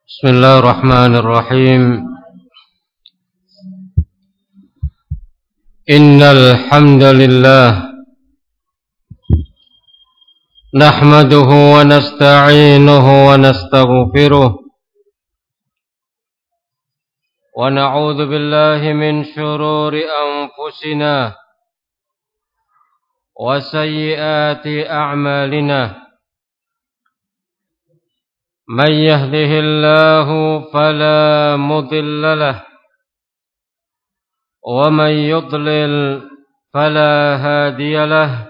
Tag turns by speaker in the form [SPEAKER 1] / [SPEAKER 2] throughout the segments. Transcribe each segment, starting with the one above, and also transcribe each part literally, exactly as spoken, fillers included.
[SPEAKER 1] بسم الله الرحمن الرحيم. إن الحمد لله نحمده ونستعينه ونستغفره ونعوذ بالله من شرور أنفسنا وسيئات أعمالنا. من يهده الله فلا مضل له ومن يضلل فلا هادي له.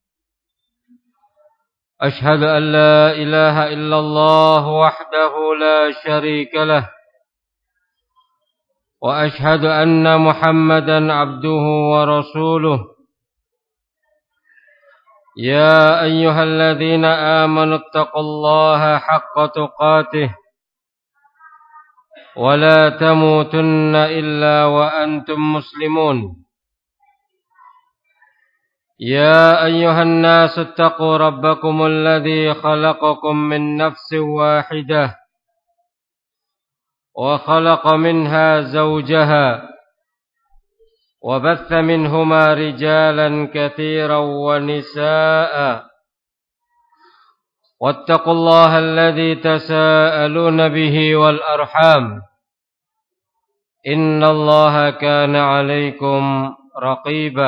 [SPEAKER 1] أشهد أن لا إله إلا الله وحده لا شريك له وأشهد أن محمدا عبده ورسوله. يا أيها الذين آمنوا اتقوا الله حق تقاته ولا تموتن إلا وأنتم مسلمون. يا أيها الناس اتقوا ربكم الذي خلقكم من نفس واحدة وخلق منها زوجها وبث منهما رجالا كثيرا ونساء. واتقوا الله الذي تساءلون به والأرحام إن الله كان عليكم رقيبا.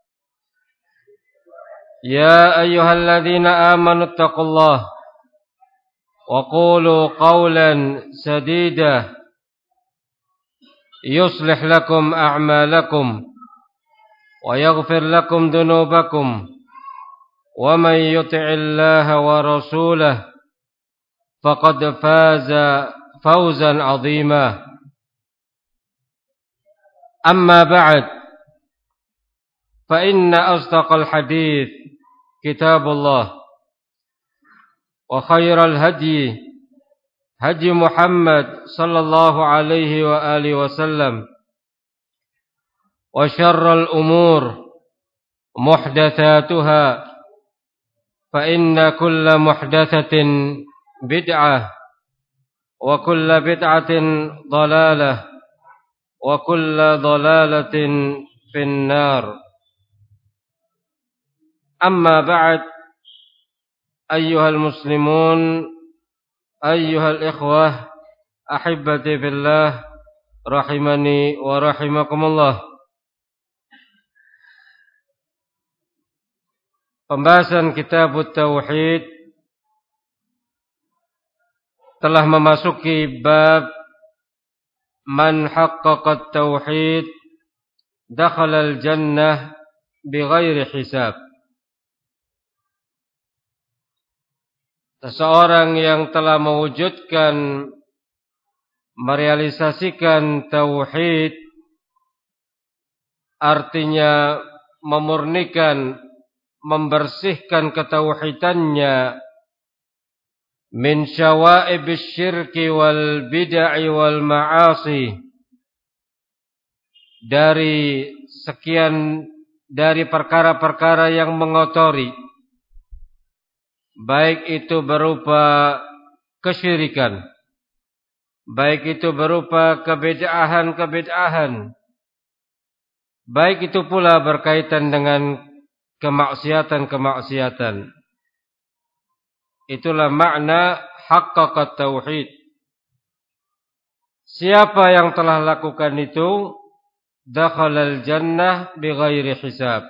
[SPEAKER 1] يا أيها الذين آمنوا اتقوا الله وقولوا قولا سديدا يصلح لكم أعمالكم ويغفر لكم ذنوبكم ومن يطع الله ورسوله فقد فاز فوزا عظيما. أما بعد فإن أصدق الحديث كتاب الله وخير الهدي هدي محمد صلى الله عليه وآله وسلم وشر الأمور محدثاتها فإن كل محدثة بدعة وكل بدعة ضلالة وكل ضلالة في النار. أما بعد أيها المسلمون أيها الإخوة أحبتي في الله rahimani wa rahimakumullah. Pembahasan kitab Tauhid telah memasuki bab man haqqaqa tauhid dakhala al-jannah bighairi hisab. Seseorang yang telah mewujudkan, merealisasikan tauhid, artinya memurnikan, membersihkan ketauhidannya min syawa'ibis syirki wal bid'ah wal ma'asi, dari sekian dari perkara-perkara yang mengotori, baik itu berupa kesyirikan, baik itu berupa kebid'ahan-kebid'ahan, baik itu pula berkaitan dengan kemaksiatan-kemaksiatan. Itulah makna haqqaqat tauhid. Siapa yang telah lakukan itu, dakhalal jannah bighairi hisab.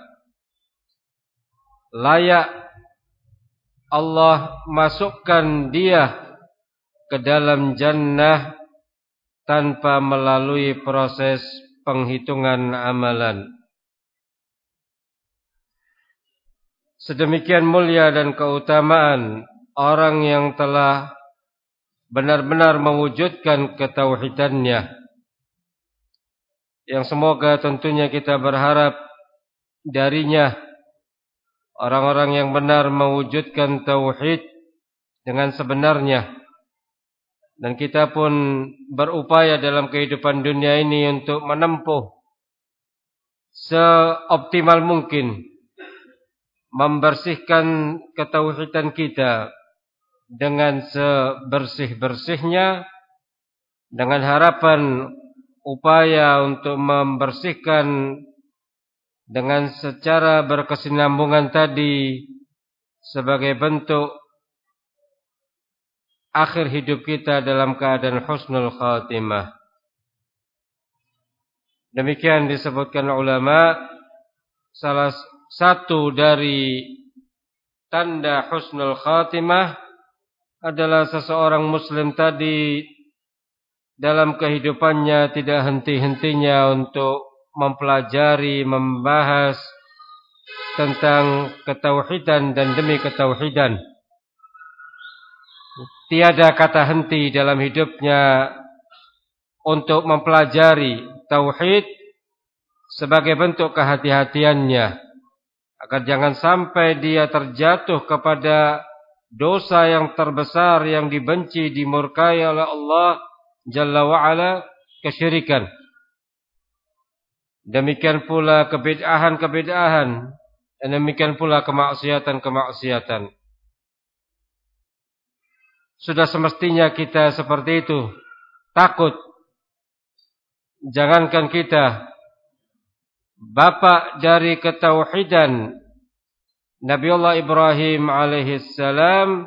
[SPEAKER 1] Layak Allah masukkan dia ke dalam jannah tanpa melalui proses penghitungan amalan. Sedemikian mulia dan keutamaan orang yang telah benar-benar mewujudkan ketauhidannya, yang semoga tentunya kita berharap darinya orang-orang yang benar mewujudkan tauhid dengan sebenarnya, dan kita pun berupaya dalam kehidupan dunia ini untuk menempuh seoptimal mungkin, membersihkan ketauhidan kita dengan sebersih-bersihnya dengan harapan upaya untuk membersihkan dengan secara berkesinambungan tadi sebagai bentuk akhir hidup kita dalam keadaan husnul khatimah. Demikian disebutkan ulama, salah satu dari tanda husnul khatimah adalah seseorang muslim tadi dalam kehidupannya tidak henti-hentinya untuk mempelajari, membahas tentang ketauhidan dan demi ketauhidan. Tiada kata henti dalam hidupnya untuk mempelajari tauhid sebagai bentuk kehati-hatiannya, agar jangan sampai dia terjatuh kepada dosa yang terbesar yang dibenci, dimurkai oleh Allah Jalla wa'ala, kesyirikan. Demikian pula kebid'ahan-kebid'ahan, dan demikian pula kemaksiatan-kemaksiatan. Sudah semestinya kita seperti itu, takut. Jangankan kita, bapak dari ketauhidan Nabiullah Ibrahim alaihissalam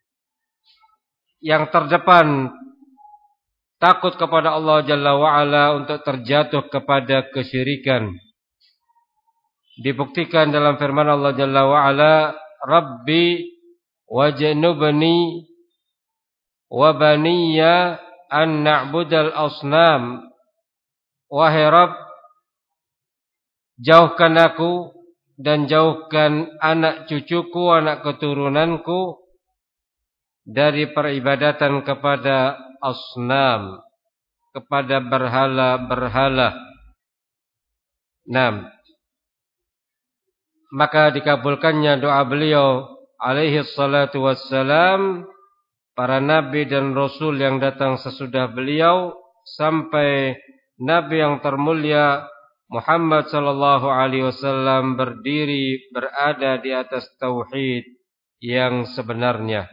[SPEAKER 1] yang terdepan takut kepada Allah Jalla wa'ala untuk terjatuh kepada kesyirikan. Dibuktikan dalam firman Allah Jalla wa'ala, Rabbi wajnubni wa baniya an na'budal asnam. Wahai Rabb, jauhkan aku dan jauhkan anak cucuku, anak keturunanku dari peribadatan kepada asnam, kepada berhala-berhala. Naam. Maka dikabulkannya doa beliau alaihi salatu wassalam, para nabi dan rasul yang datang sesudah beliau, sampai nabi yang termulia Muhammad sallallahu alaihi wasallam berdiri, berada di atas tauhid yang sebenarnya.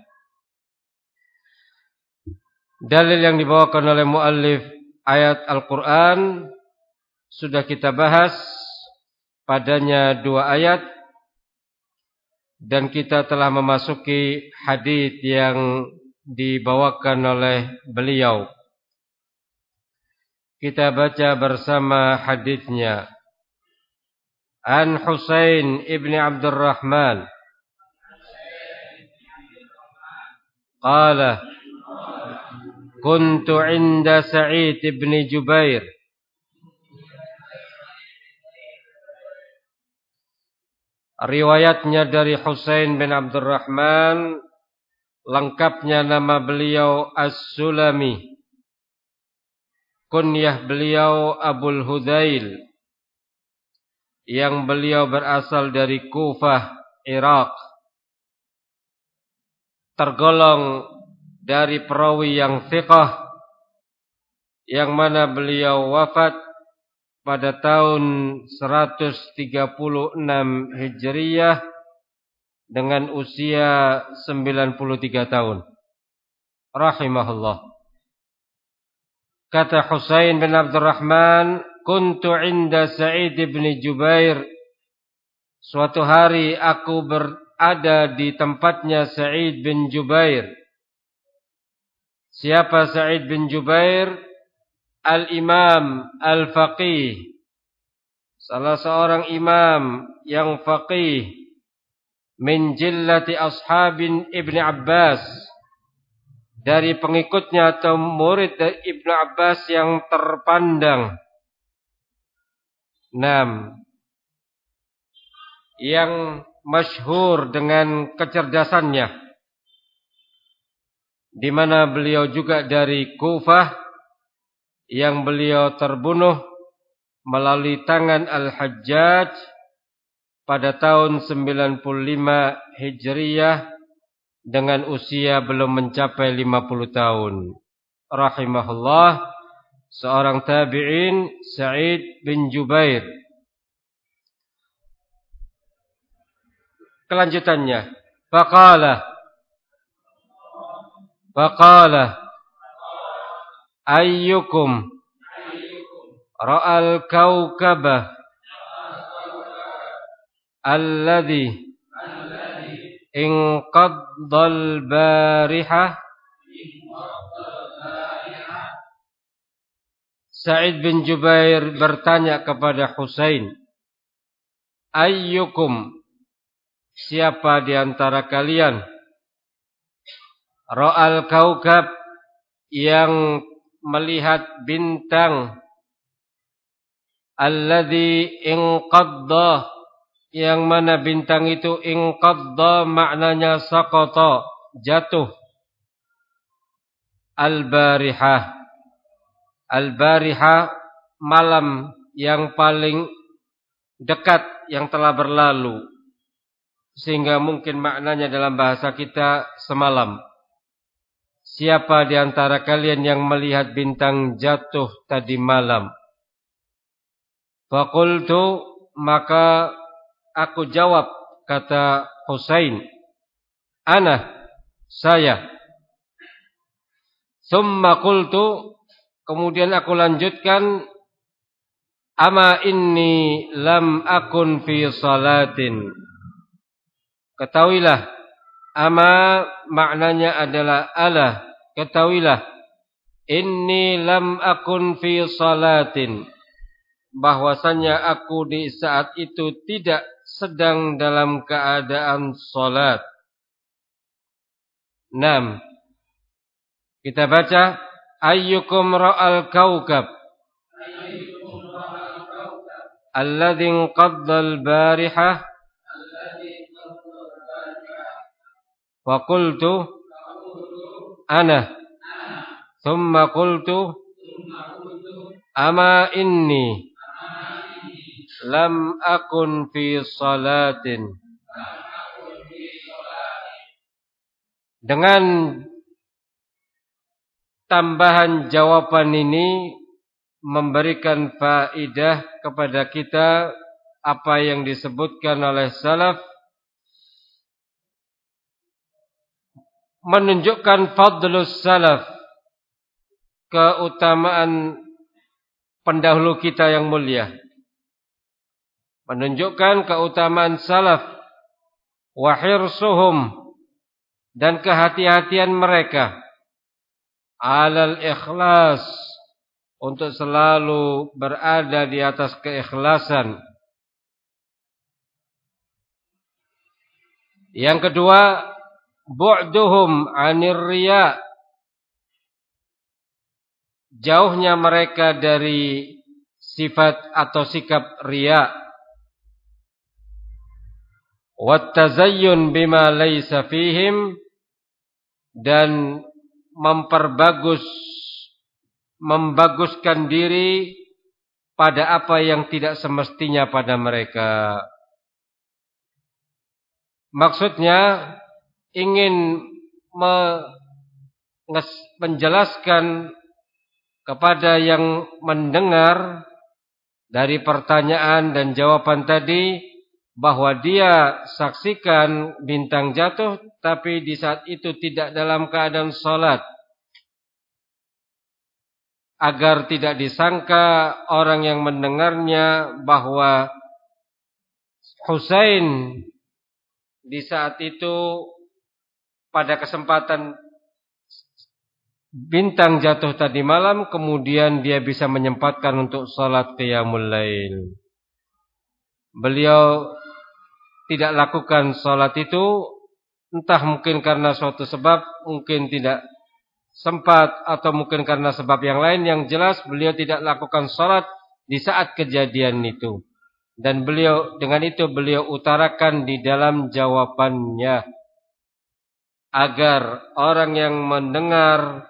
[SPEAKER 1] Dalil yang dibawakan oleh muallif ayat Al-Quran sudah kita bahas, padanya dua ayat, dan kita telah memasuki hadis yang dibawakan oleh beliau. Kita baca bersama hadisnya. An Husain ibn Abdurrahman qala kuntu inda Sa'id ibn Jubair riwayatnya dari Husain bin Abdurrahman, lengkapnya nama beliau As-Sulami, kunyah beliau Abul Hudzail, yang beliau berasal dari Kufah, Irak, tergolong dari perawi yang thiqah, yang mana beliau wafat pada tahun seratus tiga puluh enam Hijriyah dengan usia sembilan puluh tiga tahun. Rahimahullah. Kata Husain bin Abdurrahman, kuntu inda Sa'id bin Jubair. Suatu hari aku berada di tempatnya Sa'id bin Jubair. Siapa Sa'id bin Jubair? Al-Imam Al-Faqih, salah seorang imam yang faqih, min jillati ashabin Ibn Abbas, dari pengikutnya atau murid dari Ibn Abbas yang terpandang. Enam, yang masyhur dengan kecerdasannya, di mana beliau juga dari Kufah, yang beliau terbunuh melalui tangan Al-Hajjaj pada tahun sembilan puluh lima Hijriyah dengan usia belum mencapai lima puluh tahun. Rahimahullah, seorang tabi'in, Sa'id bin Jubair. Kelanjutannya, faqala faqala Ayyukum ra'al kaukabah alladhi inqaddal barihah. Sa'id bin Jubair bertanya kepada Husain, ayyukum, siapa di antara kalian, ra'al kaukab, yang melihat bintang, alladhi inqadda, yang mana bintang itu inqadda maknanya saqata, jatuh, al-barihah. Al-barihah, malam yang paling dekat yang telah berlalu, sehingga mungkin maknanya dalam bahasa kita semalam. Siapa di antara kalian yang melihat bintang jatuh tadi malam? Faqultu, maka aku jawab, kata Husain, ana, saya. Summa qultu, kemudian aku lanjutkan, ama inni lam akun fi salatin. Ketahuilah, ama maknanya adalah ala, ketahuilah, inni lam akun fi salatin, bahwasanya aku di saat itu tidak sedang dalam keadaan salat. Enam. Kita baca, ayyukum ra'al kaukab alladhi inqaddal barihah. Wa qultu ana, thumma qultu ama inni lam akun fi salatin. Dengan tambahan jawaban ini memberikan faedah kepada kita apa yang disebutkan oleh salaf, menunjukkan fadlus salaf, keutamaan pendahulu kita yang mulia, menunjukkan keutamaan salaf, wa hirsuhum, dan kehati-hatian mereka, alal ikhlas, untuk selalu berada di atas keikhlasan. Yang kedua, bu'duhum 'anir riya, jauhnya mereka dari sifat atau sikap riya. Wat tazayyun bima laysa fihim, dan memperbagus, membaguskan diri pada apa yang tidak semestinya pada mereka. Maksudnya ingin menjelaskan kepada yang mendengar dari pertanyaan dan jawaban tadi, bahwa dia saksikan bintang jatuh, tapi di saat itu tidak dalam keadaan salat, agar tidak disangka orang yang mendengarnya bahwa Husain di saat itu pada kesempatan bintang jatuh tadi malam, kemudian dia bisa menyempatkan untuk salat qiyamul lail. Beliau tidak lakukan salat itu, entah mungkin karena suatu sebab, mungkin tidak sempat, atau mungkin karena sebab yang lain. Yang jelas beliau tidak lakukan salat di saat kejadian itu. Dan beliau, dengan itu beliau utarakan di dalam jawabannya, agar orang yang mendengar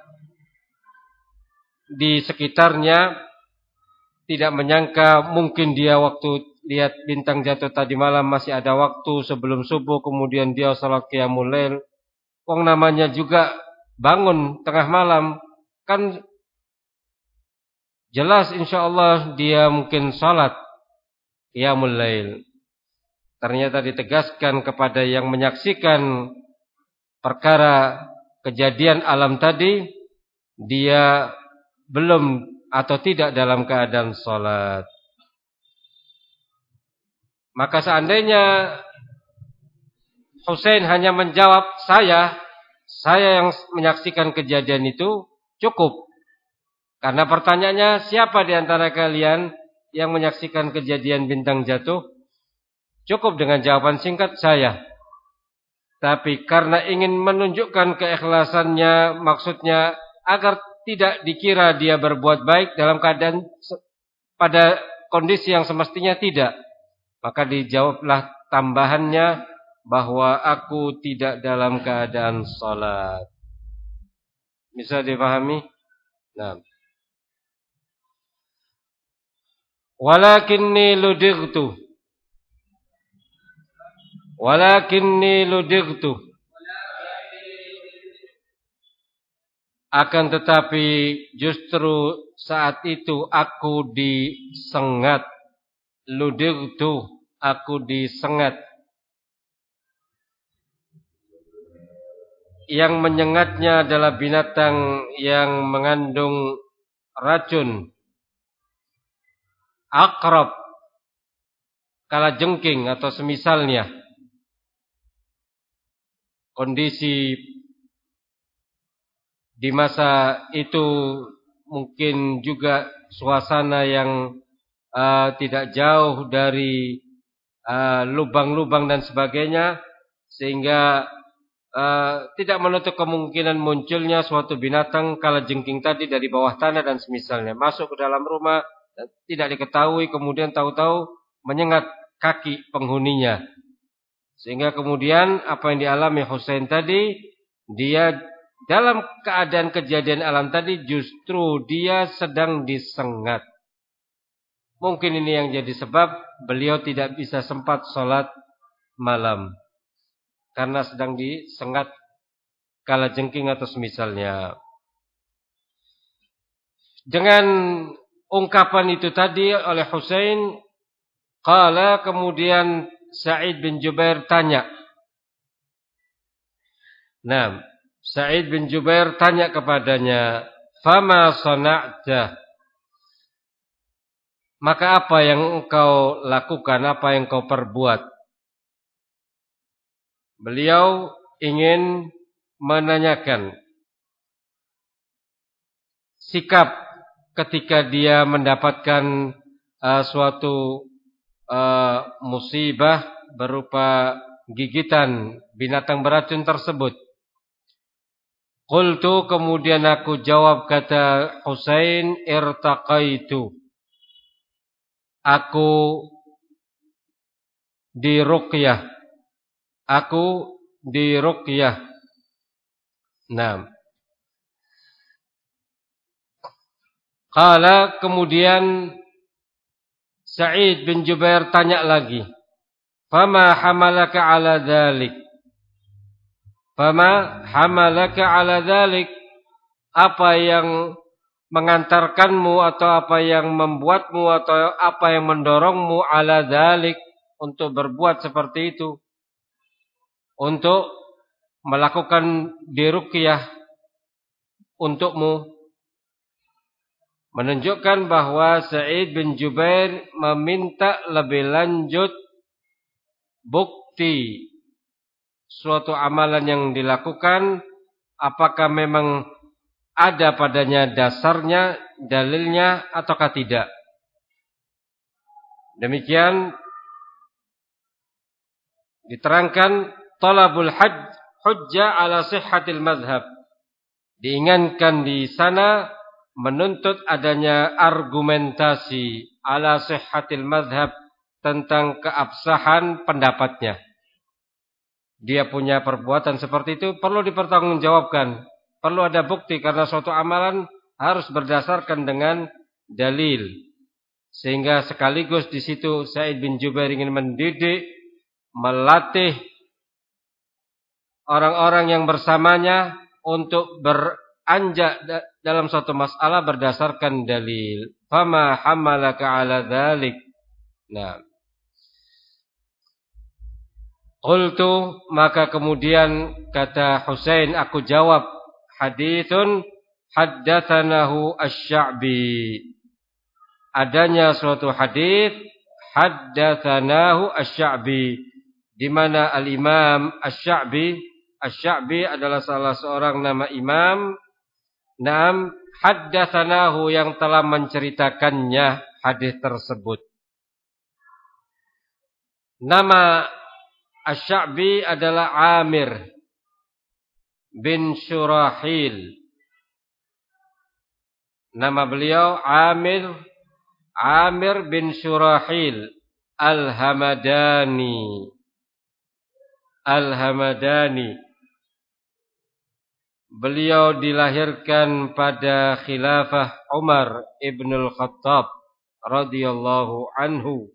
[SPEAKER 1] di sekitarnya tidak menyangka mungkin dia waktu lihat bintang jatuh tadi malam masih ada waktu sebelum subuh, kemudian dia salat qiyamul lail. Wong namanya juga bangun tengah malam, kan jelas insyaallah dia mungkin salat qiyamul lail. Ternyata ditegaskan kepada yang menyaksikan perkara kejadian alam tadi, dia belum atau tidak dalam keadaan salat. Maka seandainya Husain hanya menjawab saya, saya yang menyaksikan kejadian itu, cukup. Karena pertanyaannya, siapa di antara kalian yang menyaksikan kejadian bintang jatuh? Cukup dengan jawaban singkat, saya. Tapi karena ingin menunjukkan keikhlasannya, maksudnya agar tidak dikira dia berbuat baik dalam keadaan pada kondisi yang semestinya tidak, maka dijawablah tambahannya bahwa aku tidak dalam keadaan salat. Bisa dipahami? Nah. Walakinni ludigtu. Walakinni ludigtu. Akan tetapi justru saat itu aku disengat. Ludigtu, aku disengat. Yang menyengatnya adalah binatang yang mengandung racun. Akrab, kalajengking atau semisalnya. Kondisi di masa itu mungkin juga suasana yang uh, tidak jauh dari uh, lubang-lubang dan sebagainya, sehingga uh, tidak menutup kemungkinan munculnya suatu binatang kalajengking tadi dari bawah tanah dan semisalnya masuk ke dalam rumah, tidak diketahui, kemudian tahu-tahu menyengat kaki penghuninya. Sehingga kemudian apa yang dialami Husain tadi, dia dalam keadaan kejadian alam tadi justru dia sedang disengat. Mungkin ini yang jadi sebab beliau tidak bisa sempat sholat malam, karena sedang disengat kalajengking atau semisalnya. Dengan ungkapan itu tadi oleh Husain, qala, kemudian Sa'id bin Jubair tanya. Nah, Sa'id bin Jubair tanya kepadanya, fama sana'ta? Maka apa yang engkau lakukan, apa yang engkau perbuat? Beliau ingin menanyakan sikap ketika dia mendapatkan uh, suatu Uh, musibah berupa gigitan binatang beracun tersebut. Qultu, kemudian aku jawab, kata Husain, irtaqaitu, aku diruqyah, aku diruqyah. Nah, qala, kemudian Sa'id bin Jubair tanya lagi, fama hamalaka ala dhalik? Fama hamalaka ala dhalik? Apa yang mengantarkanmu atau apa yang membuatmu atau apa yang mendorongmu ala dhalik untuk berbuat seperti itu, untuk melakukan diruqyah untukmu? Menunjukkan bahwa Sa'id bin Jubair meminta lebih lanjut bukti suatu amalan yang dilakukan, apakah memang ada padanya dasarnya, dalilnya, ataukah tidak. Demikian diterangkan talabul hajj hujjah ala sihhatil mazhab. Diingatkan di sana menuntut adanya argumentasi ala sihhatil mazhab, tentang keabsahan pendapatnya. Dia punya perbuatan seperti itu, perlu dipertanggungjawabkan, perlu ada bukti, karena suatu amalan harus berdasarkan dengan dalil. Sehingga sekaligus di situ Sa'id bin Jubair ingin mendidik, melatih orang-orang yang bersamanya untuk beranjak dalam suatu masalah berdasarkan dalil. Fama hamalaka ala dzalik? Nah, qultu, maka kemudian kata Husain, aku jawab, haditsun haddatsanahu asy-Sya'bi. Adanya suatu hadis haddatsanahu asy-Sya'bi, di mana al-Imam asy-Sya'bi, asy-Sya'bi adalah salah seorang nama imam. Naam, haddatsanahu yang telah menceritakannya hadis tersebut. Nama asy-Sya'bi adalah Amir bin Syurahil. Nama beliau Amir Amir bin Syurahil Al-Hamadani. Al-Hamadani. Beliau dilahirkan pada khilafah Umar ibn al-Khattab radhiyallahu anhu.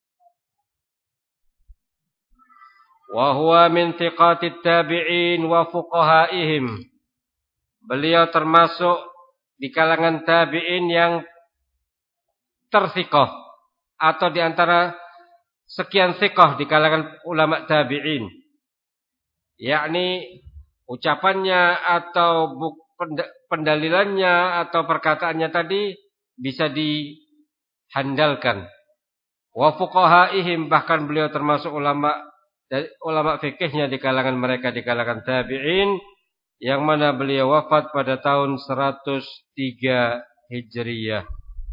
[SPEAKER 1] Wa huwa min thiqatit tabi'in wa fuqahaihim. Beliau termasuk di kalangan tabi'in yang tersiqah, atau di antara sekian siqah di kalangan ulama tabi'in. Yakni ucapannya atau pendalilannya atau perkataannya tadi bisa dihandalkan. Wa fuqahaihim, bahkan beliau termasuk ulama ulama fikihnya di kalangan mereka, di kalangan tabi'in, yang mana beliau wafat pada tahun seratus tiga Hijriyah.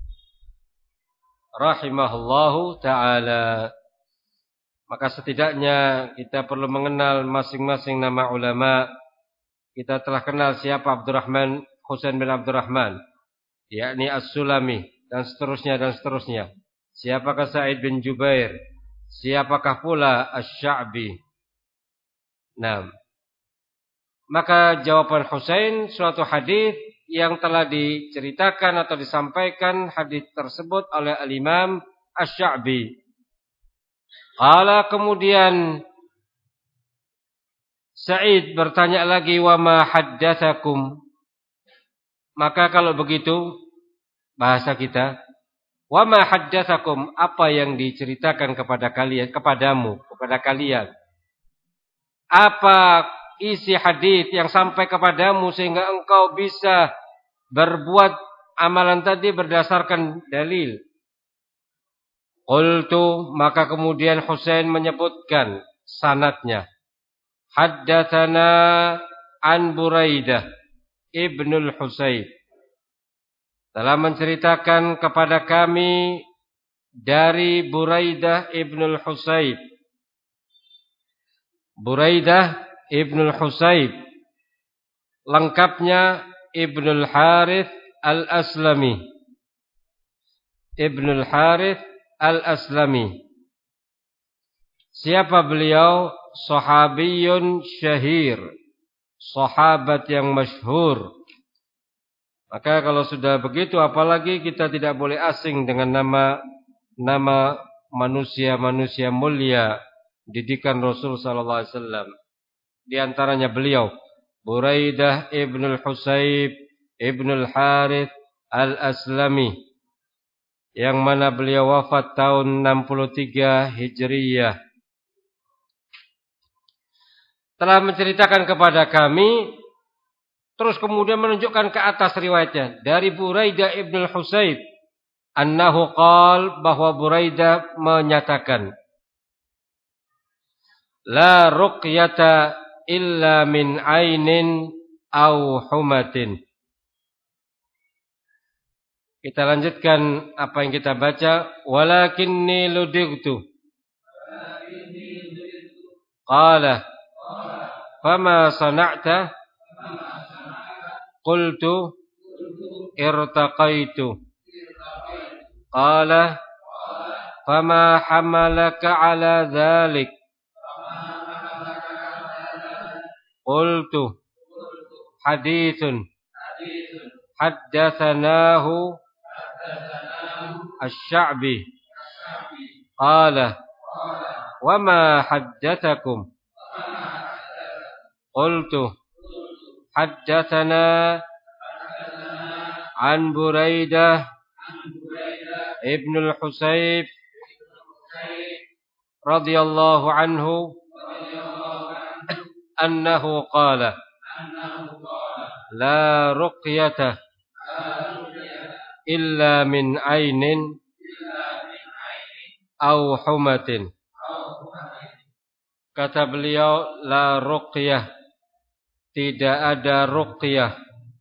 [SPEAKER 1] Rahimahullahu ta'ala. Maka setidaknya kita perlu mengenal masing-masing nama ulama. Kita telah kenal siapa Abdurrahman Husain bin Abdurrahman, yakni As-Sulami, dan seterusnya dan seterusnya. Siapakah Sa'id bin Jubair? Siapakah pula Asy-Sya'bi? Nah, maka jawaban Husain suatu hadis yang telah diceritakan atau disampaikan hadis tersebut oleh al-Imam Asy-Sya'bi. Qala, kemudian Sa'id bertanya lagi, wa ma haddatsakum? Maka kalau begitu bahasa kita, wa ma haddatsakum, apa yang diceritakan kepada kalian, kepadamu, kepada kalian? Apa isi hadis yang sampai kepadamu sehingga engkau bisa berbuat amalan tadi berdasarkan dalil? Qultu, maka kemudian Husain menyebutkan sanadnya. Haddatsana an Buraidah ibnul Husayb, telah menceritakan kepada kami dari Buraidah ibnul Husayb. Buraidah ibnul Husayb, lengkapnya Ibnul Harith Al-Aslami. Ibnul Harith Al-Aslami. Siapa beliau? Sahabiyun syahir, sahabat yang masyhur. Maka kalau sudah begitu, apalagi kita tidak boleh asing dengan nama nama manusia-manusia mulia didikan Rasul sallallahu alaihi wasallam. Di antaranya beliau Buraidah ibnul Husayb ibnul Harith Al-Aslami, yang mana beliau wafat tahun enam puluh tiga Hijriyah. Telah menceritakan kepada kami, terus kemudian menunjukkan ke atas riwayatnya dari Buraidah ibnul Husayb, annahu qal, bahwa Buraidah menyatakan, la ruqyata illa min ainin au humatin. Kita lanjutkan apa yang kita baca. Walakinni ludigtu. Qala fama sana'ta? Qultu irtaqaitu. Qala fama hamalaka ala dhalik? Qultu hadithun haddatsanahu asy-Sya'bi. Qala wa ma haddatsakum? Qultu haddatsana an Buraidah ibnul Husayb radhiyallahu anhu annahu qala, la ruqyata illa min ainin au humatin. Kata beliau, la ruqyah, tidak ada ruqyah.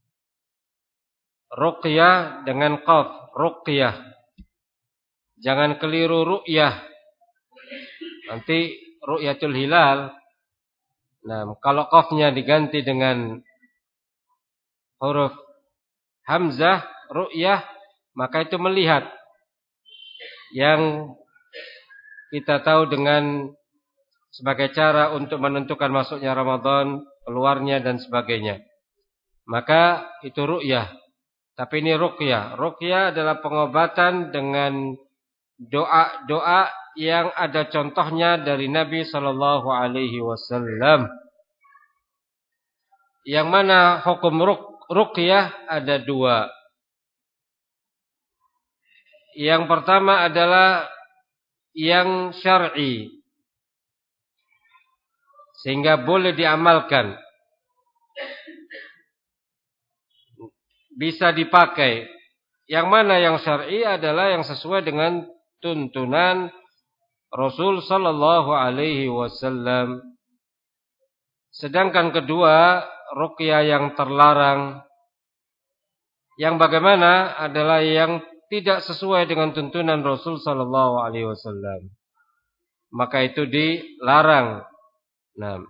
[SPEAKER 1] Ruqyah dengan qaf, ruqyah. Jangan keliru ru'yah. Nanti ru'yatul hilal. Nah, kalau qafnya diganti dengan huruf hamzah, ru'yah, maka itu melihat. Yang kita tahu dengan sebagai cara untuk menentukan masuknya Ramadan, keluarnya dan sebagainya. Maka itu ru'yah. Tapi ini ruqyah. Ruqyah adalah pengobatan dengan doa-doa yang ada contohnya dari Nabi sallallahu alaihi wasallam. Yang mana hukum ruqyah ada dua. Yang pertama adalah yang syar'i, sehingga boleh diamalkan, bisa dipakai. Yang mana yang syar'i adalah yang sesuai dengan tuntunan Rasul sallallahu alaihi wasallam. Sedangkan kedua, ruqyah yang terlarang, yang bagaimana adalah yang tidak sesuai dengan tuntunan Rasul sallallahu alaihi wasallam. Maka itu dilarang. Nah,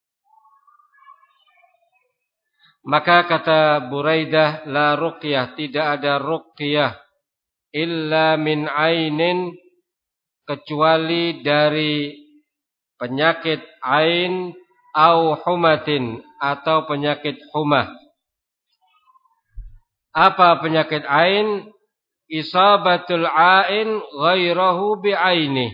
[SPEAKER 1] maka kata Buraidah, la ruqyah, tidak ada ruqyah illa min ainin, kecuali dari penyakit ain au humatin, atau penyakit humah. Apa penyakit ain? Isabatul ain ghairahu bi'aini,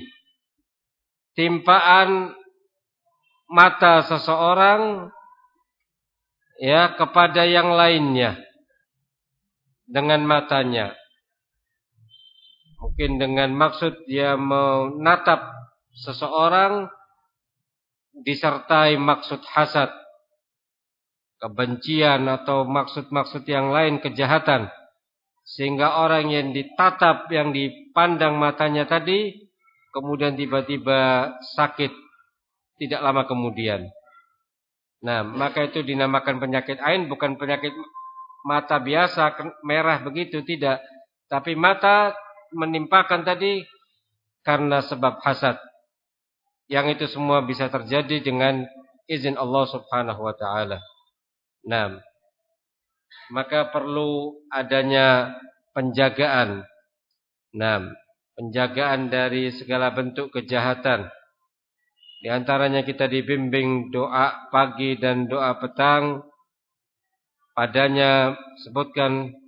[SPEAKER 1] timpaan mata seseorang ya kepada yang lainnya dengan matanya. Mungkin dengan maksud dia menatap seseorang disertai maksud hasad, kebencian, atau maksud-maksud yang lain, kejahatan, sehingga orang yang ditatap, yang dipandang matanya tadi kemudian tiba-tiba sakit tidak lama kemudian. Nah, maka itu dinamakan penyakit ain, bukan penyakit mata biasa merah begitu, tidak. Tapi mata menimpakan tadi karena sebab hasad. Yang itu semua bisa terjadi dengan izin Allah Subhanahu wa taala. Nah, maka perlu adanya penjagaan. Nah, penjagaan dari segala bentuk kejahatan. Di antaranya kita dibimbing doa pagi dan doa petang. Padanya sebutkan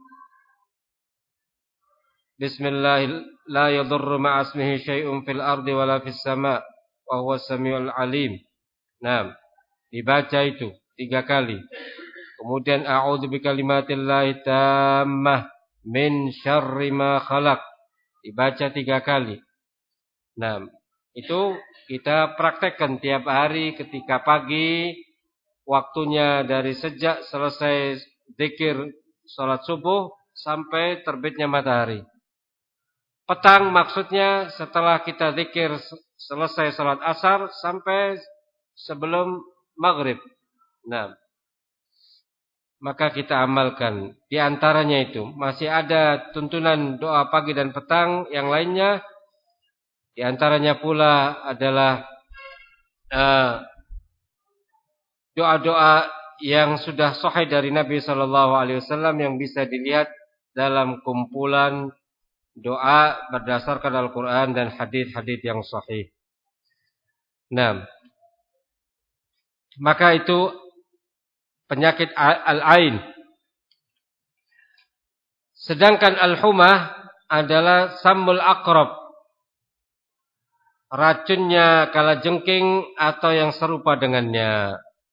[SPEAKER 1] Bismillah, la yadurru ma'asmihi syai'un fil ardi wala fis sama' wa huwas samiul alim. Nah, dibaca itu tiga kali. Kemudian a'udzu bikalimatillahi tammah min syarri ma khalaq, dibaca tiga kali. Nah, itu kita praktekkan tiap hari ketika pagi, waktunya dari sejak selesai zikir salat subuh sampai terbitnya matahari. Petang maksudnya setelah kita zikir selesai salat asar sampai sebelum maghrib. Nah, maka kita amalkan. Di antaranya itu masih ada tuntunan doa pagi dan petang, yang lainnya di antaranya pula adalah uh, doa-doa yang sudah sahih dari Nabi sallallahu alaihi wasallam yang bisa dilihat dalam kumpulan doa berdasarkan Al-Qur'an dan hadis-hadis yang sahih. Nah, maka itu penyakit al-ain. Sedangkan al-humah adalah sammul aqrab, racunnya kalajengking atau yang serupa dengannya.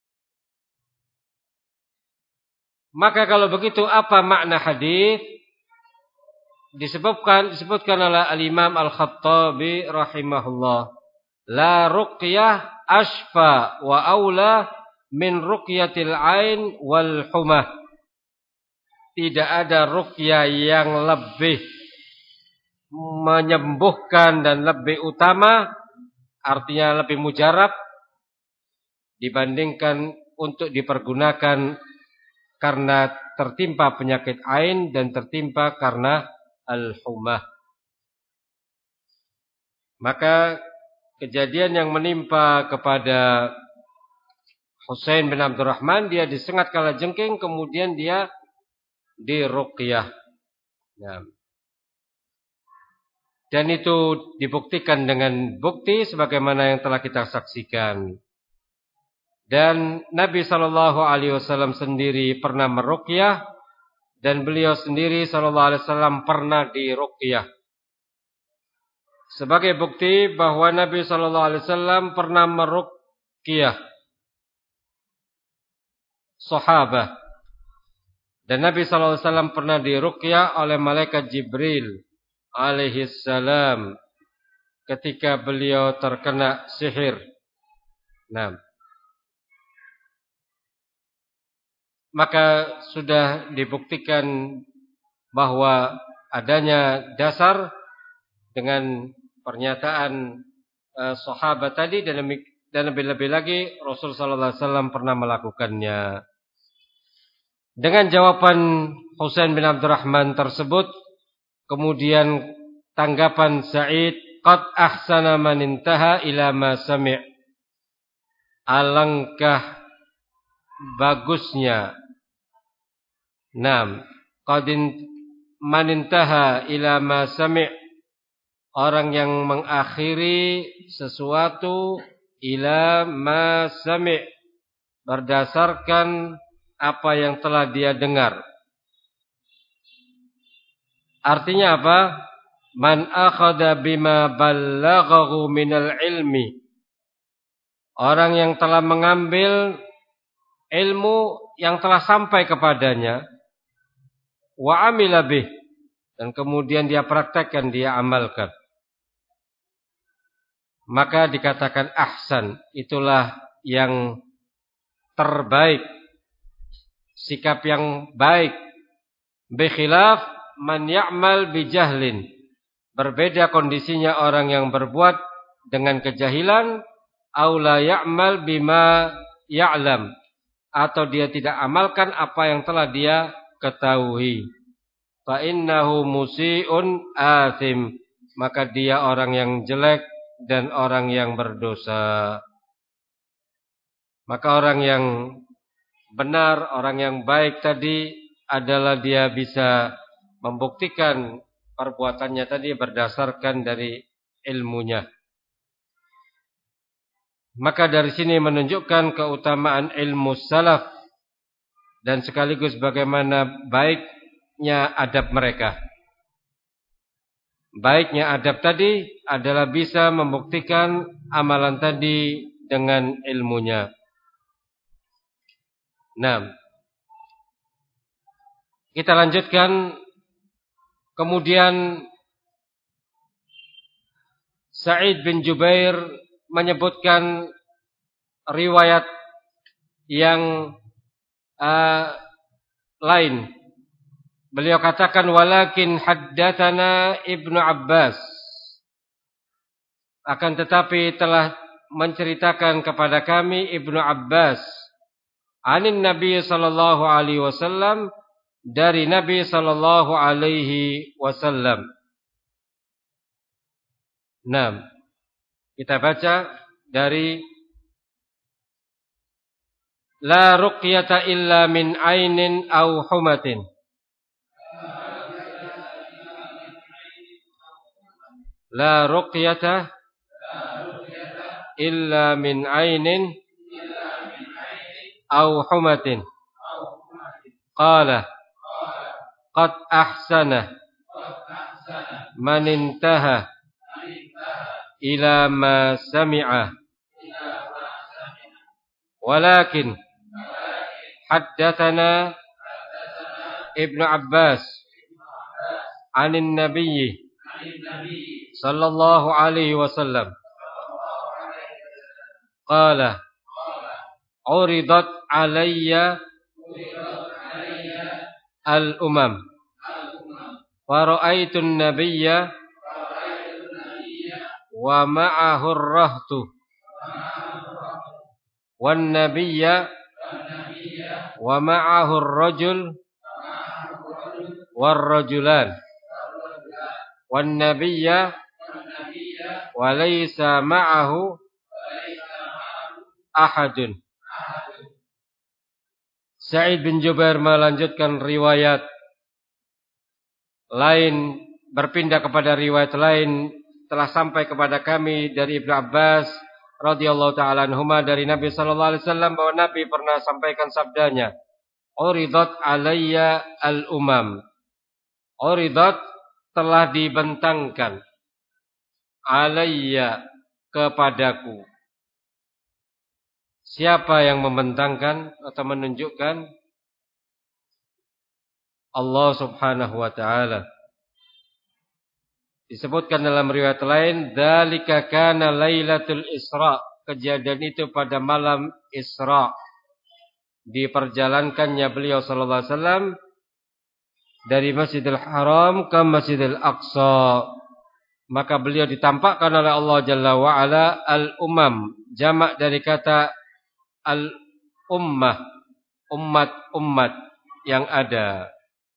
[SPEAKER 1] Maka kalau begitu apa makna hadis? Disebutkan disebutkan oleh al-Imam Al-Khattabi rahimahullah, la ruqyah ashfa wa aula min ruqyatil ain wal humah. tidak ada ruqyah yang lebih menyembuhkan dan lebih utama, artinya lebih mujarab dibandingkan untuk dipergunakan karena tertimpa penyakit ain dan tertimpa karena al-humah. Maka kejadian yang menimpa kepada Husain bin Abdurrahman, dia disengat kalajengking, kemudian dia diruqyah. Nah, dan itu dibuktikan dengan bukti sebagaimana yang telah kita saksikan. Dan Nabi sallallahu alaihi wasallam sendiri pernah meruqyah, dan beliau sendiri sallallahu alaihi wasallam pernah diruqyah. Sebagai bukti bahwa Nabi sallallahu alaihi wasallam pernah meruqyah sahabat, dan Nabi sallallahu alaihi wasallam pernah diruqyah oleh malaikat Jibril alaihi salam ketika beliau terkena sihir. Nah, maka sudah dibuktikan bahwa adanya dasar dengan pernyataan uh, sahabat tadi, dan lebih-lebih lagi Rasul sallallahu alaihi wasallam pernah melakukannya. Dengan jawaban Husain bin Abdurrahman tersebut, kemudian tanggapan Sa'id, qad ahsana man intaha ila ma sami'. Alangkah bagusnya. Naam, qad man intaha ila ma sami'. Orang yang mengakhiri sesuatu ila ma sami', berdasarkan apa yang telah dia dengar. Artinya apa? Man akhadha bima ballaghahu minal ilmi. Orang yang telah mengambil ilmu yang telah sampai kepadanya, wa amila bih, dan kemudian dia praktekkan, dia amalkan, maka dikatakan ahsan. Itulah yang terbaik, sikap yang baik. Bikhilaf man ya'mal bijahlin. Berbeda kondisinya orang yang berbuat dengan kejahilan, aw la ya'mal bima ya'lam, atau dia tidak amalkan apa yang telah dia ketahui. Fa innahu musii'un athim, maka dia orang yang jelek dan orang yang berdosa. Maka orang yang benar, orang yang baik tadi adalah dia bisa membuktikan perbuatannya tadi berdasarkan dari ilmunya. Maka dari sini menunjukkan keutamaan ilmu salaf dan sekaligus bagaimana baiknya adab mereka. Baiknya adab tadi adalah bisa membuktikan amalan tadi dengan ilmunya. Nah, kita lanjutkan. Kemudian Sa'id bin Jubair menyebutkan riwayat yang uh, lain. Beliau katakan, walakin haddatsana Ibnu Abbas, akan tetapi telah menceritakan kepada kami Ibnu Abbas, anin Nabi sallallahu alaihi wasallam, dari Nabi sallallahu alaihi wasallam. Nah, kita baca dari la ruqyata illa min ainin aw humatin. La ruqyata illa min ainin aw humatin. Qala qad ahsana man intaha ila ma sami'a, walakin haddatsana Ibnu Abbas anin Nabi sallallahu alaihi wasallam qala uridat alayya al-umam. Wa ra'aitu an-nabiyya wa ma'ahu ar-rahtu. Wan nabiyya wa ma'ahu ar-rajul war-rajulan. Wan nabiyya wa laysa ma'ahu ahadun. Sa'id bin Jubair melanjutkan riwayat lain, berpindah kepada riwayat lain, telah sampai kepada kami dari Ibnu Abbas radhiyallahu ta'ala anhuma dari Nabi sallallahu alaihi wasallam bahwa Nabi pernah sampaikan sabdanya, "Uridat alayya al-umam." Uridat telah dibentangkan, alayya kepadaku. Siapa yang membentangkan atau menunjukkan? Allah Subhanahu wa taala. Disebutkan dalam riwayat lain, dzalika kana lailatul Isra. Kejadian itu pada malam Isra. Diperjalankannya beliau sallallahu alaihi wasallam dari Masjidil Haram ke Masjidil Aqsa. Maka beliau ditampakkan oleh Allah Jalla wa Ala al-umam, jamak dari kata al-ummah, umat-umat yang ada.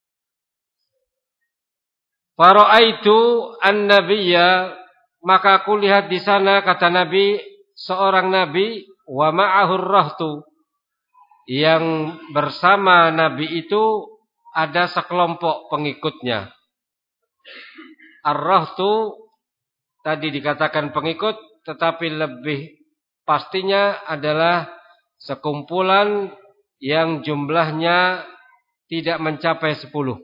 [SPEAKER 1] Fara'aitu an-nabiyya, maka aku lihat di sana, kata Nabi, seorang nabi, wa ma'ahu ar-rahtu, yang bersama nabi itu ada sekelompok pengikutnya. Ar-rahtu tadi dikatakan pengikut, tetapi lebih pastinya adalah sekumpulan yang jumlahnya tidak mencapai sepuluh.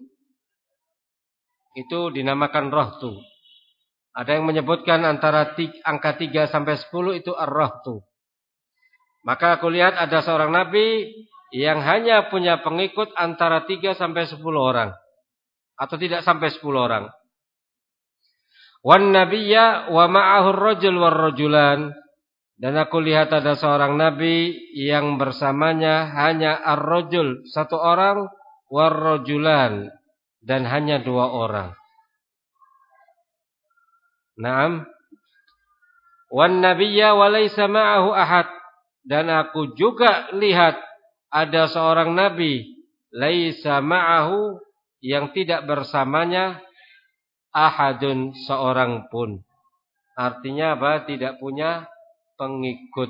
[SPEAKER 1] Itu dinamakan rahtu. Ada yang menyebutkan antara tiga, angka tiga sampai sepuluh itu ar-rahtu. Maka aku lihat ada seorang nabi yang hanya punya pengikut antara tiga sampai sepuluh orang. Atau tidak sampai sepuluh orang. Wan nabiyya wa ma'ahu ar-rajul war-rajulan. Dan aku lihat ada seorang nabi yang bersamanya hanya ar-rajul, satu orang, war-rajulan, dan hanya dua orang. Naam. Wan nabiyya wa laysa ma'ahu ahad. Dan aku juga lihat ada seorang nabi laysa ma'ahu, yang tidak bersamanya ahadun, seorang pun. Artinya apa? Tidak punya pengikut.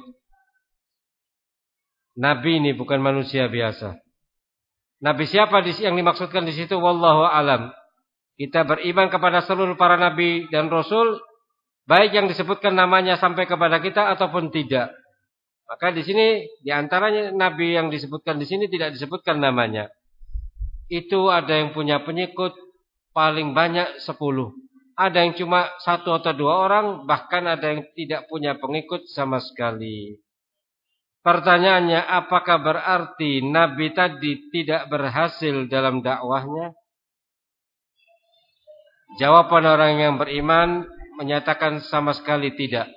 [SPEAKER 1] Nabi ini bukan manusia biasa. Nabi siapa yang dimaksudkan di situ? Wallahu alam. Kita beriman kepada seluruh para nabi dan rasul, baik yang disebutkan namanya sampai kepada kita ataupun tidak. Maka di sini di antaranya nabi yang disebutkan di sini tidak disebutkan namanya. Itu ada yang punya pengikut paling banyak sepuluh. Ada yang cuma satu atau dua orang, bahkan ada yang tidak punya pengikut sama sekali. Pertanyaannya, apakah berarti Nabi tadi tidak berhasil dalam dakwahnya? Jawaban orang yang beriman menyatakan sama sekali tidak.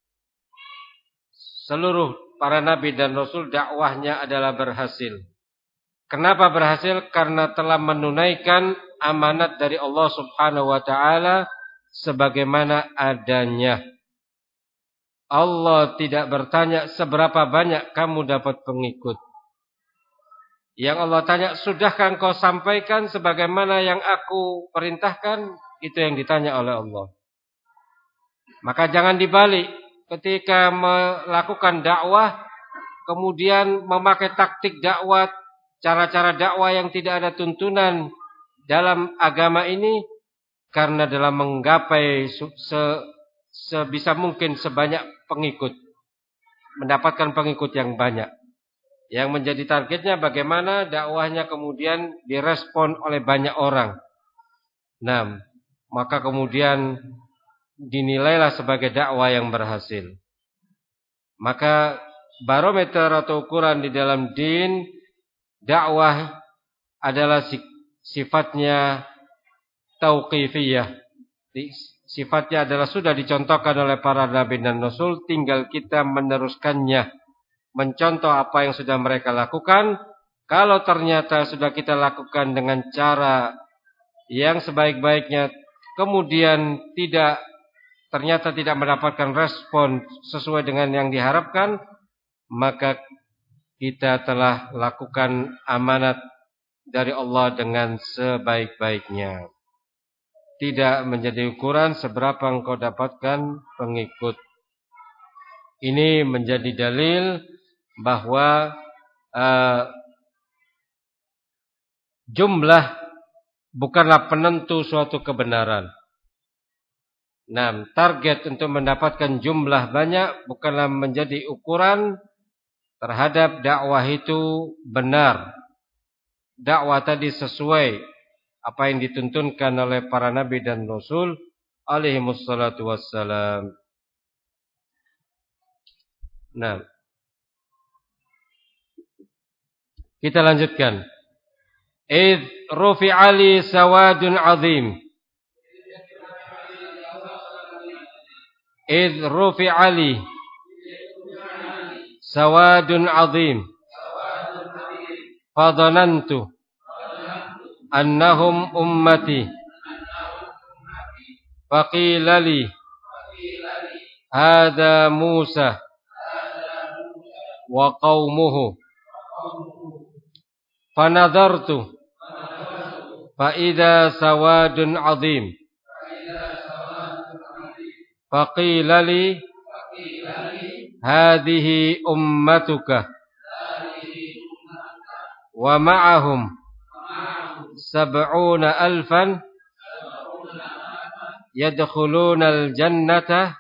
[SPEAKER 1] Seluruh para Nabi dan Rasul dakwahnya adalah berhasil. Kenapa berhasil? Karena telah menunaikan amanat dari Allah Subhanahu wa taala sebagaimana adanya. Allah tidak bertanya seberapa banyak kamu dapat pengikut. Yang Allah tanya, sudahkah engkau sampaikan sebagaimana yang aku perintahkan? Itu yang ditanya oleh Allah. Maka jangan dibalik. Ketika melakukan dakwah, kemudian memakai taktik dakwah, cara-cara dakwah yang tidak ada tuntunan dalam agama ini, karena dalam menggapai se, sebisa mungkin sebanyak pengikut, mendapatkan pengikut yang banyak. Yang menjadi targetnya bagaimana dakwahnya kemudian direspon oleh banyak orang. Nah, maka kemudian dinilailah sebagai dakwah yang berhasil. Maka barometer atau ukuran di dalam din, dakwah adalah sifatnya tauqifiyah. Sifatnya adalah sudah dicontohkan oleh para nabi dan rasul, tinggal kita meneruskannya, mencontoh apa yang sudah mereka lakukan, Kalau ternyata sudah kita lakukan dengan cara yang sebaik-baiknya, kemudian tidak ternyata tidak mendapatkan respon sesuai dengan yang diharapkan, maka kita telah lakukan amanat dari Allah dengan sebaik-baiknya. Tidak menjadi ukuran seberapa engkau dapatkan pengikut. Ini menjadi dalil bahwa uh, jumlah bukanlah penentu suatu kebenaran. Nah, target untuk mendapatkan jumlah banyak bukanlah menjadi ukuran terhadap dakwah itu benar. Dakwah tadi sesuai apa yang dituntunkan oleh para nabi dan rasul alaihi wassalatu wassalam. Nah, kita lanjutkan. Idh rufi'a li sawadun azim. Idh rufi'a li sawadun azim. Fadhanantu annahum ummati. Faqila li hadha Musa wa qaumuhu. Fanadhartu fa idza sawadun azim. Faqila li hadhihi ummatuka wa ma'ahum sab'una alfan yadkhuluna al-jannata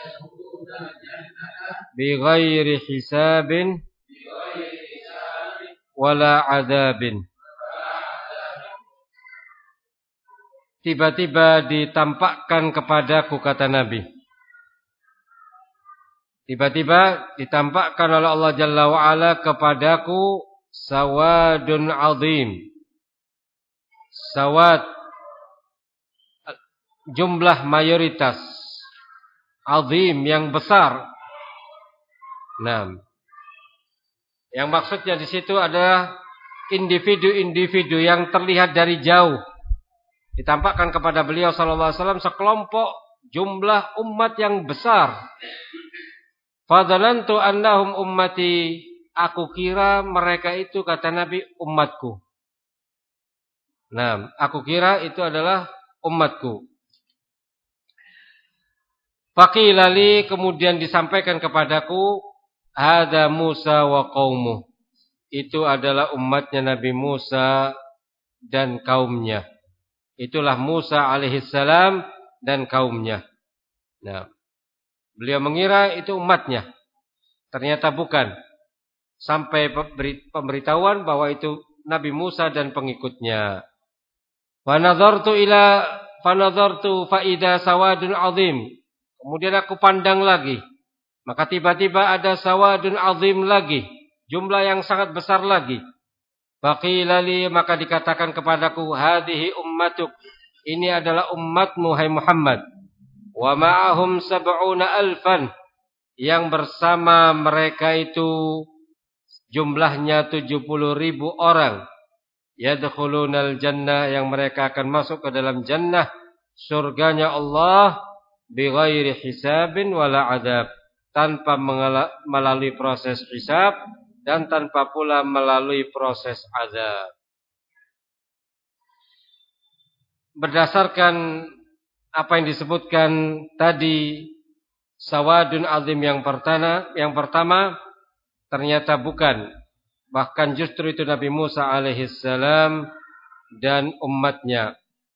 [SPEAKER 1] bighairi hisabin wala adzabin. Tiba-tiba ditampakkan kepadaku, kata Nabi. Tiba-tiba ditampakkan oleh Allah Jalla wa'ala kepadaku sawadun azim. Sawad, jumlah mayoritas. Azim, yang besar. Nah, yang maksudnya di situ adalah individu-individu yang terlihat dari jauh. Ditampakkan kepada beliau sallallahu alaihi wasallam sekelompok jumlah umat yang besar. Fadhalantu annahum ummati. Aku kira mereka itu, kata Nabi, umatku. Nah, aku kira itu adalah umatku. Faqila li, kemudian disampaikan kepadaku, hadza Musa wa qaumuh. Itu adalah umatnya Nabi Musa dan kaumnya. Itulah Musa alaihissalam dan kaumnya. Nah, beliau mengira itu umatnya. Ternyata bukan. Sampai pemberitahuan bahwa itu Nabi Musa dan pengikutnya. Fa nadhartu ila fa nadhartu fa idza sawadun azim. Kemudian aku pandang lagi. Maka tiba-tiba ada sawadun azim lagi. Jumlah yang sangat besar lagi. Faqila li, maka dikatakan kepadaku, hadhihi ummatuk. Ini adalah umatmu, hai Muhammad. Wa ma'ahum sab'una alfan. Yang bersama mereka itu jumlahnya tujuh puluh ribu orang. Yadkhulunal jannah, yang mereka akan masuk ke dalam jannah, surganya Allah, bighairi hisabin wala adab, tanpa melalui proses hisab dan tanpa pula melalui proses azab. Berdasarkan apa yang disebutkan tadi, sawadun azim yang pertama, yang pertama ternyata bukan, bahkan justru itu Nabi Musa alaihissalam dan umatnya.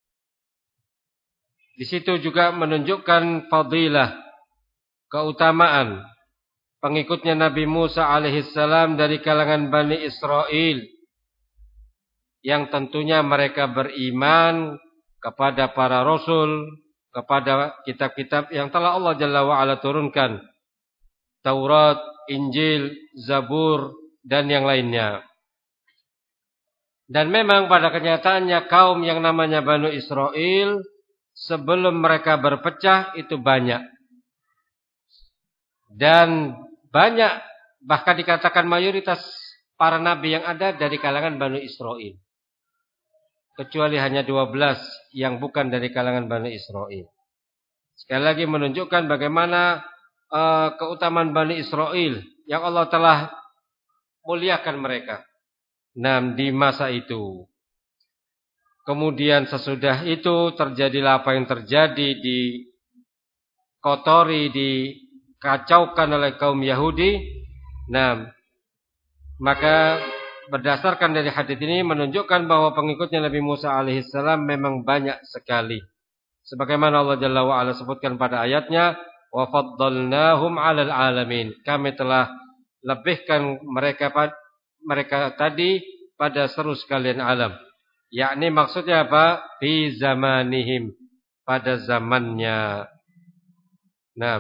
[SPEAKER 1] Di situ juga menunjukkan fadilah, keutamaan pengikutnya Nabi Musa alaihissalam dari kalangan Bani Israel, yang tentunya mereka beriman kepada para rasul, kepada kitab-kitab yang telah Allah Jalla wa'ala turunkan, Taurat, Injil, Zabur, dan yang lainnya. Dan memang pada kenyataannya kaum yang namanya Bani Israel, sebelum mereka berpecah itu banyak. Dan banyak, bahkan dikatakan mayoritas para nabi yang ada dari kalangan Bani Israel. Kecuali hanya dua belas yang bukan dari kalangan Bani Israel. Sekali lagi menunjukkan bagaimana uh, keutamaan Bani Israel yang Allah telah muliakan mereka. Nah, di masa itu. Kemudian sesudah itu terjadilah apa yang terjadi, dikotori, dikacaukan oleh kaum Yahudi. Nah, maka berdasarkan dari hadits ini menunjukkan bahwa pengikutnya Nabi Musa alaihissalam memang banyak sekali. Sebagaimana Allah Jalla wa Ala sebutkan pada ayatnya, wa faddalnahum 'alal 'alamin. Kami telah lebihkan mereka mereka tadi pada seluruh sekalian alam. Yakni maksudnya apa? Fi zamanihim, pada zamannya. Nah,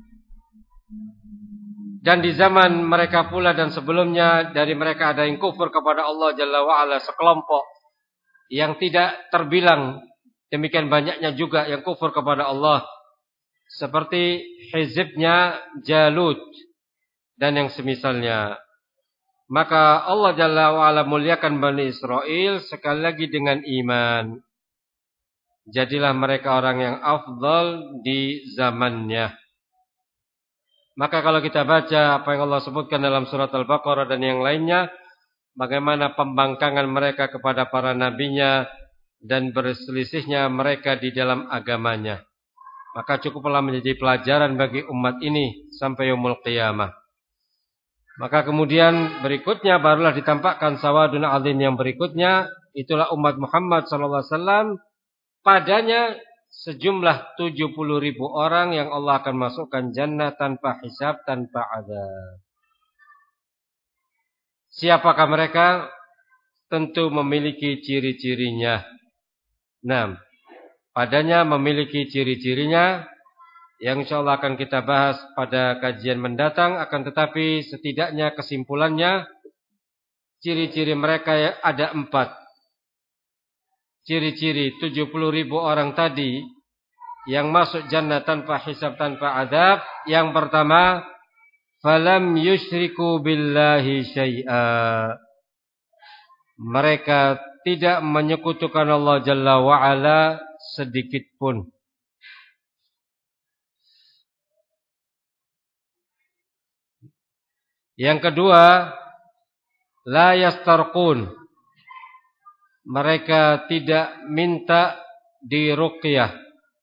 [SPEAKER 1] dan di zaman mereka pula dan sebelumnya dari mereka ada yang kufur kepada Allah Jalla wa'ala, sekelompok yang tidak terbilang, demikian banyaknya juga yang kufur kepada Allah, seperti hizibnya Jalut dan yang semisalnya. Maka Allah Jalla wa'ala muliakan Bani Israel sekali lagi dengan iman. Jadilah mereka orang yang afdal di zamannya. Maka kalau kita baca apa yang Allah sebutkan dalam surat Al-Baqarah dan yang lainnya, bagaimana pembangkangan mereka kepada para nabinya dan berselisihnya mereka di dalam agamanya, maka cukuplah menjadi pelajaran bagi umat ini sampai yaumul qiyamah. Maka kemudian berikutnya barulah ditampakkan sawadun azim yang berikutnya, itulah umat Muhammad sallallahu alaihi wasallam, padanya sejumlah tujuh puluh ribu orang yang Allah akan masukkan jannah tanpa hisab, tanpa azab. Siapakah mereka? Tentu memiliki ciri-cirinya. Nah, padanya memiliki ciri-cirinya yang insyaallah akan kita bahas pada kajian mendatang. Akan tetapi setidaknya kesimpulannya, ciri-ciri mereka ada empat. Ciri-ciri tujuh puluh ribu orang tadi yang masuk jannah tanpa hisab, tanpa adab. Yang pertama, falam yusyriku billahi syai'a. Mereka tidak menyekutukan Allah Jalla wa'ala sedikit pun. Yang kedua, la yastarqun. Mereka tidak minta diruqyah.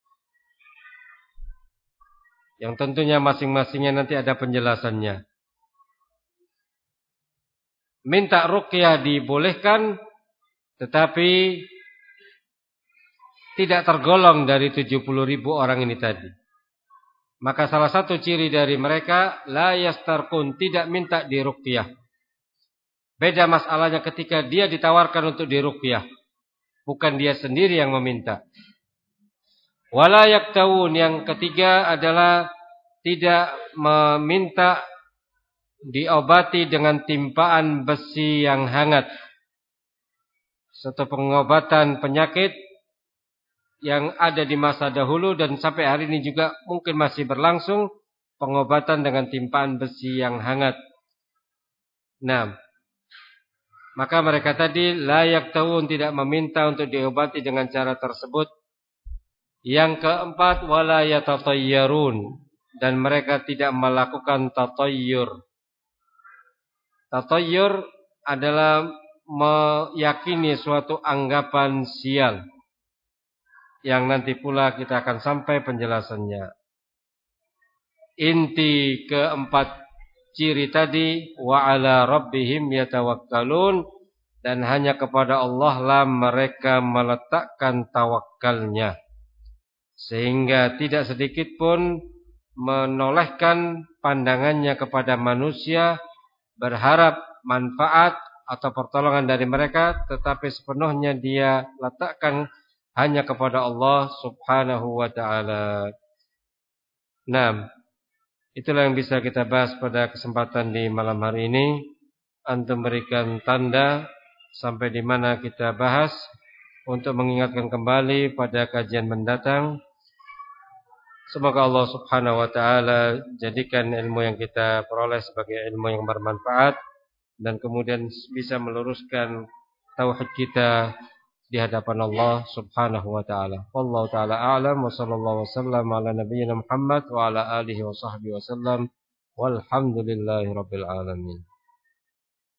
[SPEAKER 1] Yang tentunya masing-masingnya nanti ada penjelasannya. Minta ruqyah dibolehkan, tetapi tidak tergolong dari tujuh puluh ribu orang ini tadi. Maka salah satu ciri dari mereka, la yastarqun, tidak minta diruqyah. Beda masalahnya ketika dia ditawarkan untuk diruqyah, bukan dia sendiri yang meminta. Wala yaktawun, yang ketiga adalah tidak meminta diobati dengan timpaan besi yang hangat. Satu pengobatan penyakit yang ada di masa dahulu dan sampai hari ini juga mungkin masih berlangsung, pengobatan dengan timpaan besi yang hangat. Nah, maka mereka tadi layak tahun tidak meminta untuk diobati dengan cara tersebut. Yang keempat, wala yatatayyarun, dan mereka tidak melakukan tatayyur. Tatayyur adalah meyakini suatu anggapan sial, yang nanti pula kita akan sampai penjelasannya. Inti keempat ciri tadi, wa ala rabbihim yatawakkalun, dan hanya kepada Allah lah mereka meletakkan tawakalnya, sehingga tidak sedikit pun menolehkan pandangannya kepada manusia, berharap manfaat atau pertolongan dari mereka, tetapi sepenuhnya dia letakkan hanya kepada Allah subhanahu wa ta'ala. Nah, itulah yang bisa kita bahas pada kesempatan di malam hari ini. Antum berikan tanda sampai di mana kita bahas, untuk mengingatkan kembali pada kajian mendatang. Semoga Allah subhanahu wa ta'ala jadikan ilmu yang kita peroleh sebagai ilmu yang bermanfaat, dan kemudian bisa meluruskan tauhid kita di hadapan Allah Subhanahu wa taala. Wallahu taala a'lam wa sallallahu wasallam ala nabiyyina Muhammad wa ala alihi wa sahbihi wasallam. Walhamdulillahirabbil alamin.